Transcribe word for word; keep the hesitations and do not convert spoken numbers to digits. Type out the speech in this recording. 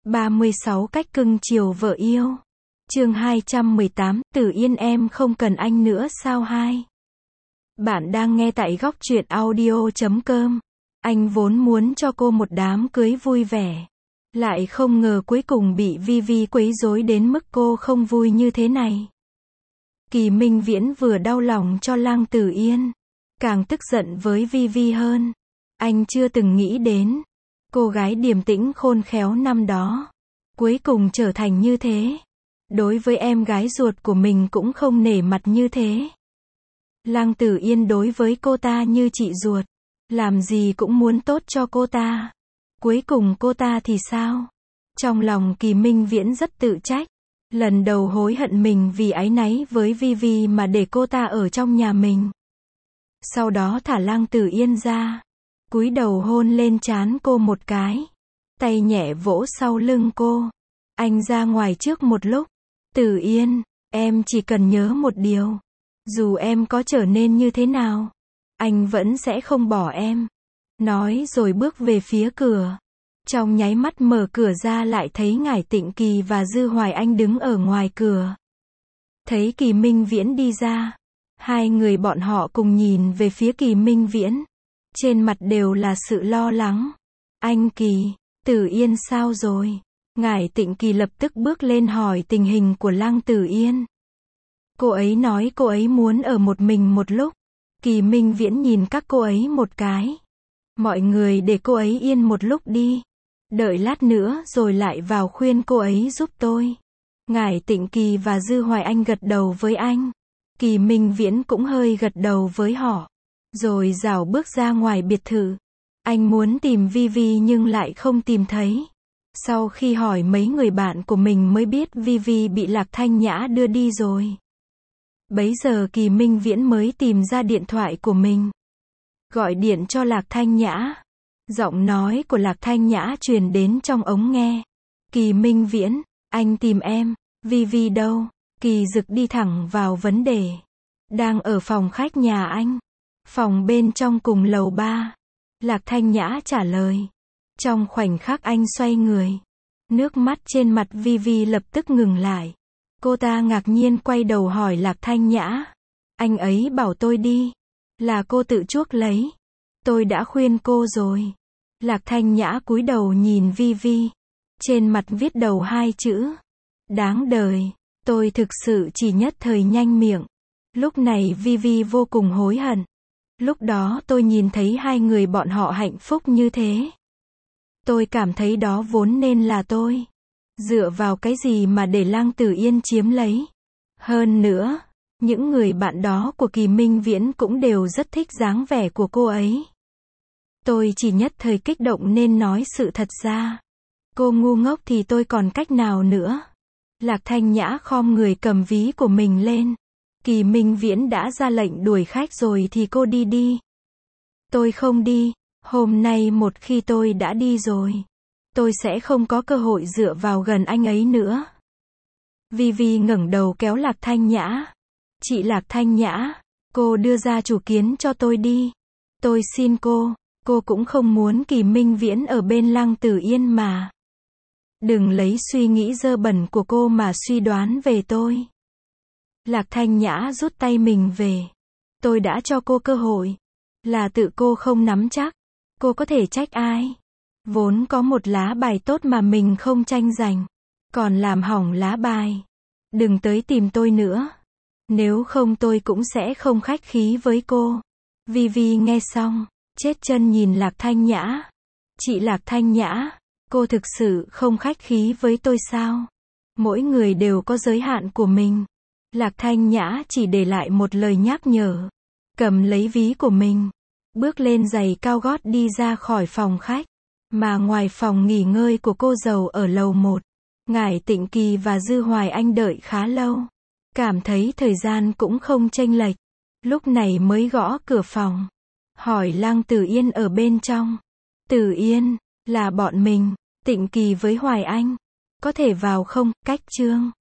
ba mươi sáu cách cưng chiều vợ yêu. Chương hai trăm mười tám, Tử Yên em không cần anh nữa sao hai. Bạn đang nghe tại góc truyện audio chấm com. Anh vốn muốn cho cô một đám cưới vui vẻ. Lại không ngờ cuối cùng bị Vi Vi quấy rối đến mức cô không vui như thế này. Kỳ Minh Viễn vừa đau lòng cho Lăng Tử Yên, càng tức giận với Vi Vi hơn. Anh chưa từng nghĩ đến, cô gái điềm tĩnh khôn khéo năm đó, cuối cùng trở thành như thế. Đối với em gái ruột của mình cũng không nể mặt như thế. Lăng Tử Yên đối với cô ta như chị ruột, làm gì cũng muốn tốt cho cô ta. Cuối cùng cô ta thì sao? Trong lòng Kỳ Minh Viễn rất tự trách. Lần đầu hối hận mình vì áy náy với Vi Vi mà để cô ta ở trong nhà mình. Sau đó thả Lăng Tử Yên ra, cúi đầu hôn lên trán cô một cái, tay nhẹ vỗ sau lưng cô. Anh ra ngoài trước một lúc. Tử Yên, em chỉ cần nhớ một điều, dù em có trở nên như thế nào, anh vẫn sẽ không bỏ em. Nói rồi bước về phía cửa. Trong nháy mắt mở cửa ra lại thấy Ngải Tịnh Kỳ và Dư Hoài Anh đứng ở ngoài cửa. Thấy Kỳ Minh Viễn đi ra, hai người bọn họ cùng nhìn về phía Kỳ Minh Viễn. Trên mặt đều là sự lo lắng. Anh Kỳ, Tử Yên sao rồi? Ngải Tịnh Kỳ lập tức bước lên hỏi tình hình của Lăng Tử Yên. Cô ấy nói cô ấy muốn ở một mình một lúc. Kỳ Minh Viễn nhìn các cô ấy một cái. Mọi người để cô ấy yên một lúc đi. Đợi lát nữa rồi lại vào khuyên cô ấy giúp tôi. Ngải Tịnh Kỳ và Dư Hoài Anh gật đầu với anh. Kỳ Minh Viễn cũng hơi gật đầu với họ. Rồi rảo bước ra ngoài biệt thự. Anh muốn tìm Vi Vi nhưng lại không tìm thấy. Sau khi hỏi mấy người bạn của mình mới biết Vi Vi bị Lạc Thanh Nhã đưa đi rồi. Bấy giờ Kỳ Minh Viễn mới tìm ra điện thoại của mình. Gọi điện cho Lạc Thanh Nhã. Giọng nói của Lạc Thanh Nhã truyền đến trong ống nghe. Kỳ Minh Viễn, anh tìm em. Vi Vi đâu? Kỳ Dực đi thẳng vào vấn đề. Đang ở phòng khách nhà anh. Phòng bên trong cùng lầu ba. Lạc Thanh Nhã trả lời. Trong khoảnh khắc anh xoay người, nước mắt trên mặt Vi Vi lập tức ngừng lại. Cô ta ngạc nhiên quay đầu hỏi Lạc Thanh Nhã. Anh ấy bảo tôi đi. Là cô tự chuốc lấy. Tôi đã khuyên cô rồi. Lạc Thanh Nhã cúi đầu nhìn Vi Vi. Trên mặt viết đầu hai chữ. Đáng đời. Tôi thực sự chỉ nhất thời nhanh miệng. Lúc này Vi Vi vô cùng hối hận. Lúc đó tôi nhìn thấy hai người bọn họ hạnh phúc như thế. Tôi cảm thấy đó vốn nên là tôi. Dựa vào cái gì mà để Lăng Tử Yên chiếm lấy. Hơn nữa, những người bạn đó của Kỳ Minh Viễn cũng đều rất thích dáng vẻ của cô ấy. Tôi chỉ nhất thời kích động nên nói sự thật ra. Cô ngu ngốc thì tôi còn cách nào nữa. Lạc Thanh Nhã khom người cầm ví của mình lên. Kỳ Minh Viễn đã ra lệnh đuổi khách rồi thì cô đi đi. Tôi không đi. Hôm nay một khi tôi đã đi rồi, tôi sẽ không có cơ hội dựa vào gần anh ấy nữa. Vi Vi ngẩng đầu kéo Lạc Thanh Nhã. Chị Lạc Thanh Nhã, cô đưa ra chủ kiến cho tôi đi. Tôi xin cô, cô cũng không muốn Kỳ Minh Viễn ở bên Lăng Tử Yên mà. Đừng lấy suy nghĩ dơ bẩn của cô mà suy đoán về tôi. Lạc Thanh Nhã rút tay mình về. Tôi đã cho cô cơ hội. Là tự cô không nắm chắc. Cô có thể trách ai? Vốn có một lá bài tốt mà mình không tranh giành. Còn làm hỏng lá bài. Đừng tới tìm tôi nữa. Nếu không tôi cũng sẽ không khách khí với cô. Vi Vi nghe xong, chết chân nhìn Lạc Thanh Nhã. Chị Lạc Thanh Nhã, cô thực sự không khách khí với tôi sao? Mỗi người đều có giới hạn của mình. Lạc Thanh Nhã chỉ để lại một lời nhắc nhở. Cầm lấy ví của mình. Bước lên giày cao gót đi ra khỏi phòng khách. Mà ngoài phòng nghỉ ngơi của cô dâu ở lầu một, Ngải Tịnh Kỳ và Dư Hoài Anh đợi khá lâu. Cảm thấy thời gian cũng không chênh lệch. Lúc này mới gõ cửa phòng. Hỏi Lăng Tử Yên ở bên trong. Tử Yên, là bọn mình, Tịnh Kỳ với Hoài Anh. Có thể vào không? Cách chương.